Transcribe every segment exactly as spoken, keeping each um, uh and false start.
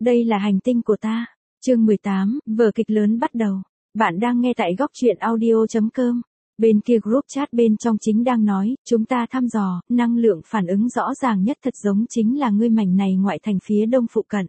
Đây là hành tinh của ta. Chương mười tám, vở kịch lớn bắt đầu. Bạn đang nghe tại góc truyện audio chấm com. Bên kia group chat bên trong chính đang nói, chúng ta thăm dò, năng lượng phản ứng rõ ràng nhất thật giống chính là ngươi mảnh này ngoại thành phía đông phụ cận.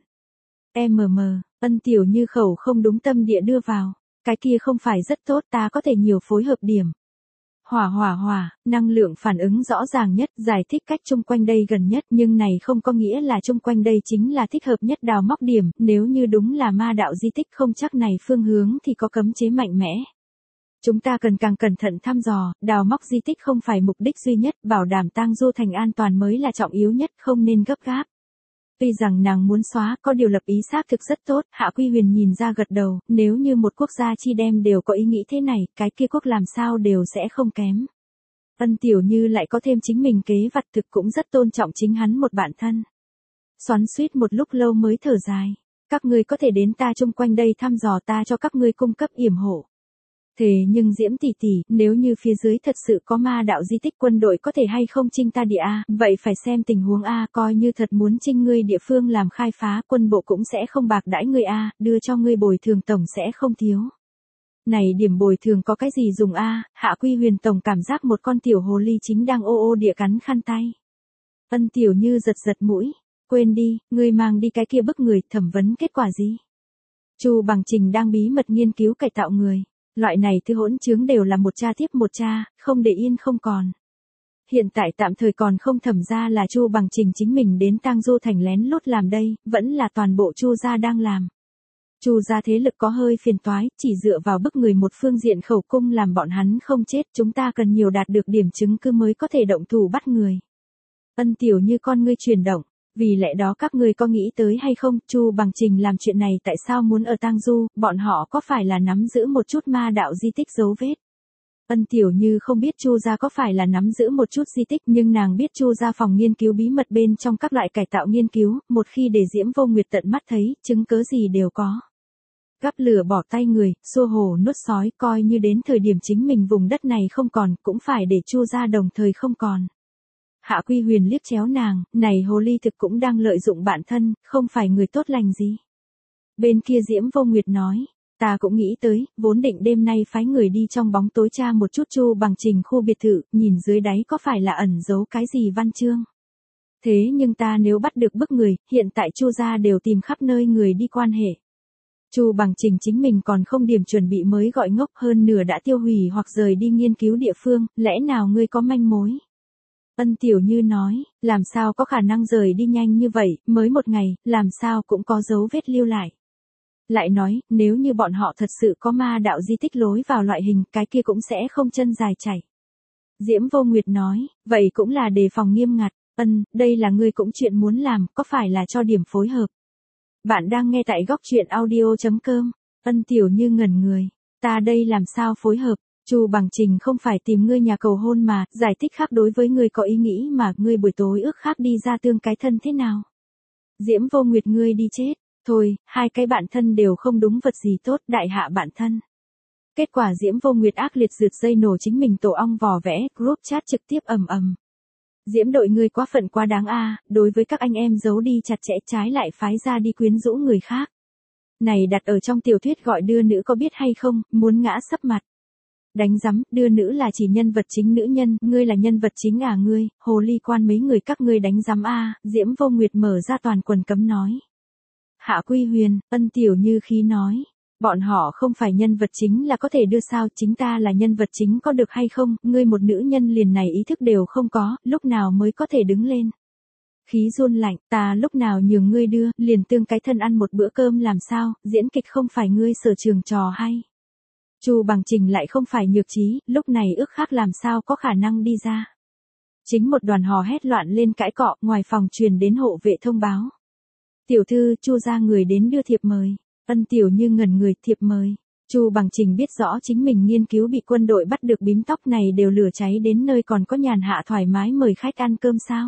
em em, Ân Tiểu Như khẩu không đúng tâm địa đưa vào. Cái kia không phải rất tốt, ta có thể nhiều phối hợp điểm. Hỏa hỏa hỏa, năng lượng phản ứng rõ ràng nhất, giải thích cách chung quanh đây gần nhất, nhưng này không có nghĩa là chung quanh đây chính là thích hợp nhất đào móc điểm, nếu như đúng là ma đạo di tích không chắc này phương hướng thì có cấm chế mạnh mẽ. Chúng ta cần càng cẩn thận thăm dò, đào móc di tích không phải mục đích duy nhất, bảo đảm tang du thành an toàn mới là trọng yếu nhất, không nên gấp gáp. Tuy rằng nàng muốn xóa, có điều lập ý xác thực rất tốt, Hạ Quy Huyền nhìn ra gật đầu, nếu như một quốc gia chi đem đều có ý nghĩ thế này, cái kia quốc làm sao đều sẽ không kém. Ân Tiểu Như lại có thêm chính mình kế vặt thực cũng rất tôn trọng chính hắn một bản thân. Xoắn suýt một lúc lâu mới thở dài, các ngươi có thể đến ta chung quanh đây thăm dò, ta cho các ngươi cung cấp yểm hộ. Thế nhưng Diễm tỷ tỷ, nếu như phía dưới thật sự có ma đạo di tích, quân đội có thể hay không chinh ta địa a? Vậy phải xem tình huống a, coi như thật muốn chinh ngươi địa phương làm khai phá, quân bộ cũng sẽ không bạc đãi ngươi a, đưa cho ngươi bồi thường tổng sẽ không thiếu. Này điểm bồi thường có cái gì dùng a? Hạ Quy Huyền tổng cảm giác một con tiểu hồ ly chính đang ô ô địa cắn khăn tay. Ân Tiểu Như giật giật mũi, quên đi, ngươi mang đi cái kia bức người, thẩm vấn kết quả gì? Chu Bằng Trình đang bí mật nghiên cứu cải tạo người. Loại này thứ hỗn chứng đều là một cha tiếp một cha, không để yên không còn. Hiện tại tạm thời còn không thẩm ra là Chu Bằng Trình chính mình đến tang du thành lén lút làm đây, vẫn là toàn bộ Chu gia đang làm. Chu gia thế lực có hơi phiền toái, chỉ dựa vào bức người một phương diện khẩu cung làm bọn hắn không chết, chúng ta cần nhiều đạt được điểm chứng cứ mới có thể động thủ bắt người. Ân Tiểu Như con ngươi chuyển động. Vì lẽ đó các ngươi có nghĩ tới hay không, Chu Bằng Trình làm chuyện này tại sao muốn ở tang du, bọn họ có phải là nắm giữ một chút ma đạo di tích dấu vết? Ân Tiểu Như không biết Chu gia có phải là nắm giữ một chút di tích, nhưng nàng biết Chu gia phòng nghiên cứu bí mật bên trong các loại cải tạo nghiên cứu, một khi để Diễm Vô Nguyệt tận mắt thấy, chứng cớ gì đều có. Gắp lửa bỏ tay người, xua hồ nuốt sói, coi như đến thời điểm chính mình vùng đất này không còn, cũng phải để Chu gia đồng thời không còn. Hạ Quy Huyền liếc chéo nàng, này hồ ly thực cũng đang lợi dụng bản thân, không phải người tốt lành gì. Bên kia Diễm Vô Nguyệt nói, ta cũng nghĩ tới, vốn định đêm nay phái người đi trong bóng tối tra một chút Chu Bằng Trình khu biệt thự, nhìn dưới đáy có phải là ẩn giấu cái gì văn chương. Thế nhưng ta nếu bắt được bức người, hiện tại Chu gia đều tìm khắp nơi người đi quan hệ. Chu Bằng Trình chính mình còn không điểm chuẩn bị mới gọi ngốc, hơn nửa đã tiêu hủy hoặc rời đi nghiên cứu địa phương, lẽ nào ngươi có manh mối? Ân Tiểu Như nói, làm sao có khả năng rời đi nhanh như vậy, mới một ngày, làm sao cũng có dấu vết lưu lại. Lại nói, nếu như bọn họ thật sự có ma đạo di tích lối vào loại hình, cái kia cũng sẽ không chân dài chảy. Diễm Vô Nguyệt nói, vậy cũng là đề phòng nghiêm ngặt, ân, đây là ngươi cũng chuyện muốn làm, có phải là cho điểm phối hợp. Bạn đang nghe tại góc truyện audio chấm com, Ân Tiểu Như ngẩn người, ta đây làm sao phối hợp? Chu Bằng Trình không phải tìm ngươi nhà cầu hôn mà, giải thích khác đối với ngươi có ý nghĩ mà, ngươi buổi tối ước khác đi ra tương cái thân thế nào? Diễm Vô Nguyệt ngươi đi chết, thôi, hai cái bạn thân đều không đúng vật gì tốt, đại hạ bạn thân. Kết quả Diễm Vô Nguyệt ác liệt rượt dây nổ chính mình tổ ong vò vẽ, group chat trực tiếp ầm ầm. Diễm đội ngươi quá phận quá đáng a, đối với các anh em giấu đi chặt chẽ, trái lại phái ra đi quyến rũ người khác. Này đặt ở trong tiểu thuyết gọi đưa nữ có biết hay không, muốn ngã sấp mặt. Đánh rắm, đưa nữ là chỉ nhân vật chính nữ nhân, ngươi là nhân vật chính à ngươi, hồ ly quan mấy người các ngươi đánh rắm a, Diễm Vô Nguyệt mở ra toàn quần cấm nói. Hạ Quy Huyền, Ân Tiểu Như khí nói, bọn họ không phải nhân vật chính là có thể đưa sao, chính ta là nhân vật chính có được hay không, ngươi một nữ nhân liền này ý thức đều không có, lúc nào mới có thể đứng lên. Khí run lạnh, ta lúc nào nhường ngươi đưa, liền tương cái thân ăn một bữa cơm làm sao, diễn kịch không phải ngươi sở trường trò hay. Chu Bằng Trình lại không phải nhược trí, lúc này ước khác làm sao có khả năng đi ra. Chính một đoàn hò hét loạn lên cãi cọ, ngoài phòng truyền đến hộ vệ thông báo. Tiểu thư, Chu gia người đến đưa thiệp mời. Ân Tiểu Như ngẩn người, thiệp mời. Chu Bằng Trình biết rõ chính mình nghiên cứu bị quân đội bắt được, bím tóc này đều lửa cháy đến nơi còn có nhàn hạ thoải mái mời khách ăn cơm sao.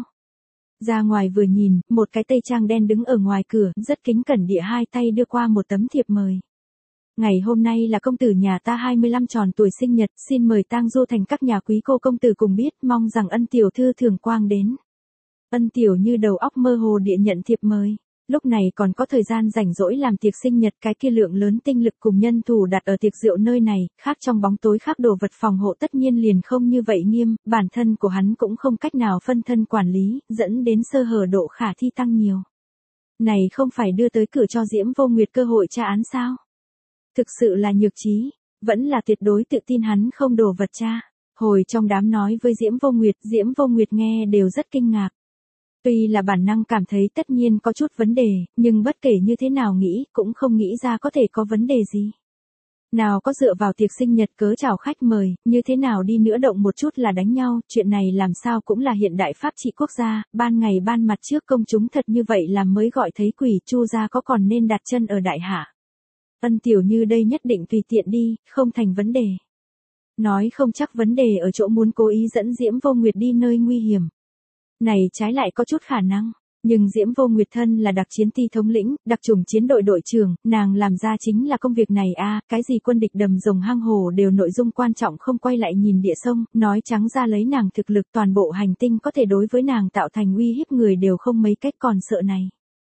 Ra ngoài vừa nhìn, một cái tây trang đen đứng ở ngoài cửa, rất kính cẩn địa hai tay đưa qua một tấm thiệp mời. Ngày hôm nay là công tử nhà ta hai mươi lăm tròn tuổi sinh nhật, xin mời tang du thành các nhà quý cô công tử cùng biết, mong rằng Ân tiểu thư thường quang đến. Ân Tiểu Như đầu óc mơ hồ địa nhận thiệp mời. Lúc này còn có thời gian rảnh rỗi làm tiệc sinh nhật, cái kia lượng lớn tinh lực cùng nhân thủ đặt ở tiệc rượu nơi này, khác trong bóng tối khác đồ vật phòng hộ tất nhiên liền không như vậy nghiêm, bản thân của hắn cũng không cách nào phân thân quản lý, dẫn đến sơ hở độ khả thi tăng nhiều. Này không phải đưa tới cửa cho Diễm Vô Nguyệt cơ hội tra án sao? Thực sự là nhược trí, vẫn là tuyệt đối tự tin hắn không đổ vật tra. Hồi trong đám nói với Diễm Vô Nguyệt, Diễm Vô Nguyệt nghe đều rất kinh ngạc. Tuy là bản năng cảm thấy tất nhiên có chút vấn đề, nhưng bất kể như thế nào nghĩ, cũng không nghĩ ra có thể có vấn đề gì. Nào có dựa vào tiệc sinh nhật cớ chào khách mời, như thế nào đi nữa động một chút là đánh nhau, chuyện này làm sao cũng là hiện đại pháp trị quốc gia, ban ngày ban mặt trước công chúng thật như vậy làm mới gọi thấy quỷ, Chu gia có còn nên đặt chân ở đại hạ. Ân Tiểu Như đây nhất định tùy tiện đi, không thành vấn đề. Nói không chắc vấn đề ở chỗ muốn cố ý dẫn Diễm Vô Nguyệt đi nơi nguy hiểm. Này trái lại có chút khả năng, nhưng Diễm Vô Nguyệt thân là đặc chiến ty thống lĩnh, đặc chủng chiến đội đội trưởng, nàng làm ra chính là công việc này a, à, cái gì quân địch đầm rồng hang hồ đều nội dung quan trọng không quay lại nhìn địa sông, nói trắng ra lấy nàng thực lực toàn bộ hành tinh có thể đối với nàng tạo thành uy hiếp người đều không mấy cách còn sợ này.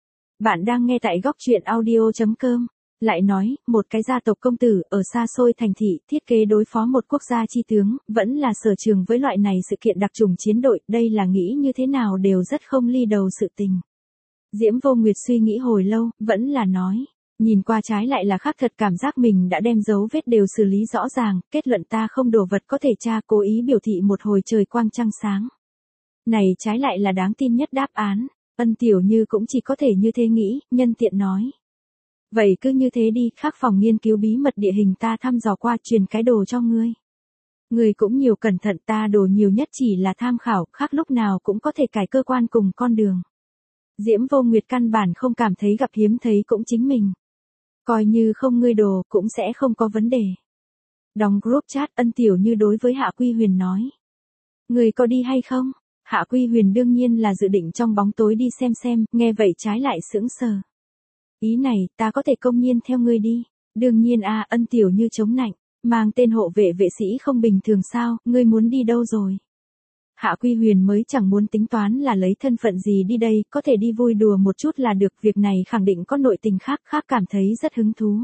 Bạn đang nghe tại góc truyện audio chấm com. Lại nói, một cái gia tộc công tử ở xa xôi thành thị thiết kế đối phó một quốc gia chi tướng, vẫn là sở trường với loại này sự kiện đặc trùng chiến đội, đây là nghĩ như thế nào đều rất không ly đầu sự tình. Diễm Vô Nguyệt suy nghĩ hồi lâu, vẫn là nói, nhìn qua trái lại là khác thật, cảm giác mình đã đem dấu vết đều xử lý rõ ràng, kết luận ta không đồ vật có thể tra, cố ý biểu thị một hồi trời quang trăng sáng. Này trái lại là đáng tin nhất đáp án, Ân Tiểu Như cũng chỉ có thể như thế nghĩ, nhân tiện nói. Vậy cứ như thế đi, khác phòng nghiên cứu bí mật địa hình ta thăm dò qua, truyền cái đồ cho ngươi. Ngươi cũng nhiều cẩn thận, ta đồ nhiều nhất chỉ là tham khảo, khác lúc nào cũng có thể cải cơ quan cùng con đường. Diễm Vô Nguyệt căn bản không cảm thấy gặp hiếm thấy cũng chính mình. Coi như không ngươi đồ cũng sẽ không có vấn đề. Đóng group chat, Ân Tiểu Như đối với Hạ Quy Huyền nói. Ngươi có đi hay không? Hạ Quy Huyền đương nhiên là dự định trong bóng tối đi xem xem, nghe vậy trái lại sững sờ. Ý này, ta có thể công nhiên theo ngươi đi. Đương nhiên a, à, Ân Tiểu Như chống nạnh, mang tên hộ vệ vệ sĩ không bình thường sao, ngươi muốn đi đâu rồi? Hạ Quy Huyền mới chẳng muốn tính toán là lấy thân phận gì đi đây, có thể đi vui đùa một chút là được, việc này khẳng định có nội tình khác, khác cảm thấy rất hứng thú.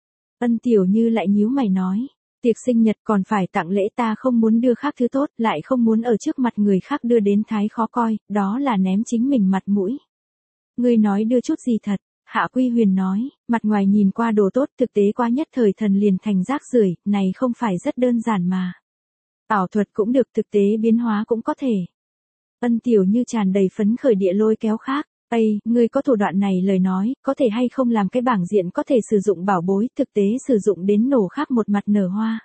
Ân Tiểu Như lại nhíu mày nói, tiệc sinh nhật còn phải tặng lễ, ta không muốn đưa khác thứ tốt, lại không muốn ở trước mặt người khác đưa đến thái khó coi, đó là ném chính mình mặt mũi. Ngươi nói đưa chút gì thật? Hạ Quy Huyền nói, mặt ngoài nhìn qua đồ tốt, thực tế quá nhất thời thần liền thành rác rưởi, này không phải rất đơn giản mà. Ảo thuật cũng được, thực tế biến hóa cũng có thể. Ân Tiểu Như tràn đầy phấn khởi địa lôi kéo khác, Ây, ngươi có thủ đoạn này lời nói, có thể hay không làm cái bảng diện có thể sử dụng bảo bối, thực tế sử dụng đến nổ khác một mặt nở hoa.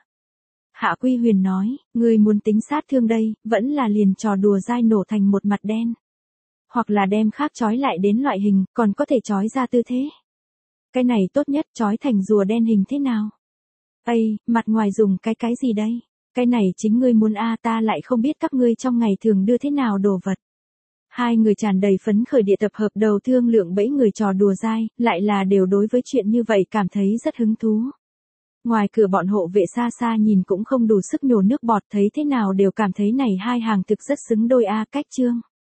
Hạ Quy Huyền nói, ngươi muốn tính sát thương đây, vẫn là liền trò đùa dai nổ thành một mặt đen. Hoặc là đem khác trói lại đến loại hình, còn có thể trói ra tư thế. Cái này tốt nhất, trói thành rùa đen hình thế nào? Ây, mặt ngoài dùng cái cái gì đây? Cái này chính ngươi muốn a, à, ta lại không biết các ngươi trong ngày thường đưa thế nào đồ vật. Hai người tràn đầy phấn khởi địa tập hợp đầu thương lượng bẫy người trò đùa dai, lại là đều đối với chuyện như vậy cảm thấy rất hứng thú. Ngoài cửa bọn hộ vệ xa xa nhìn cũng không đủ sức nhổ nước bọt, thấy thế nào đều cảm thấy này hai hàng thực rất xứng đôi a, cách chương.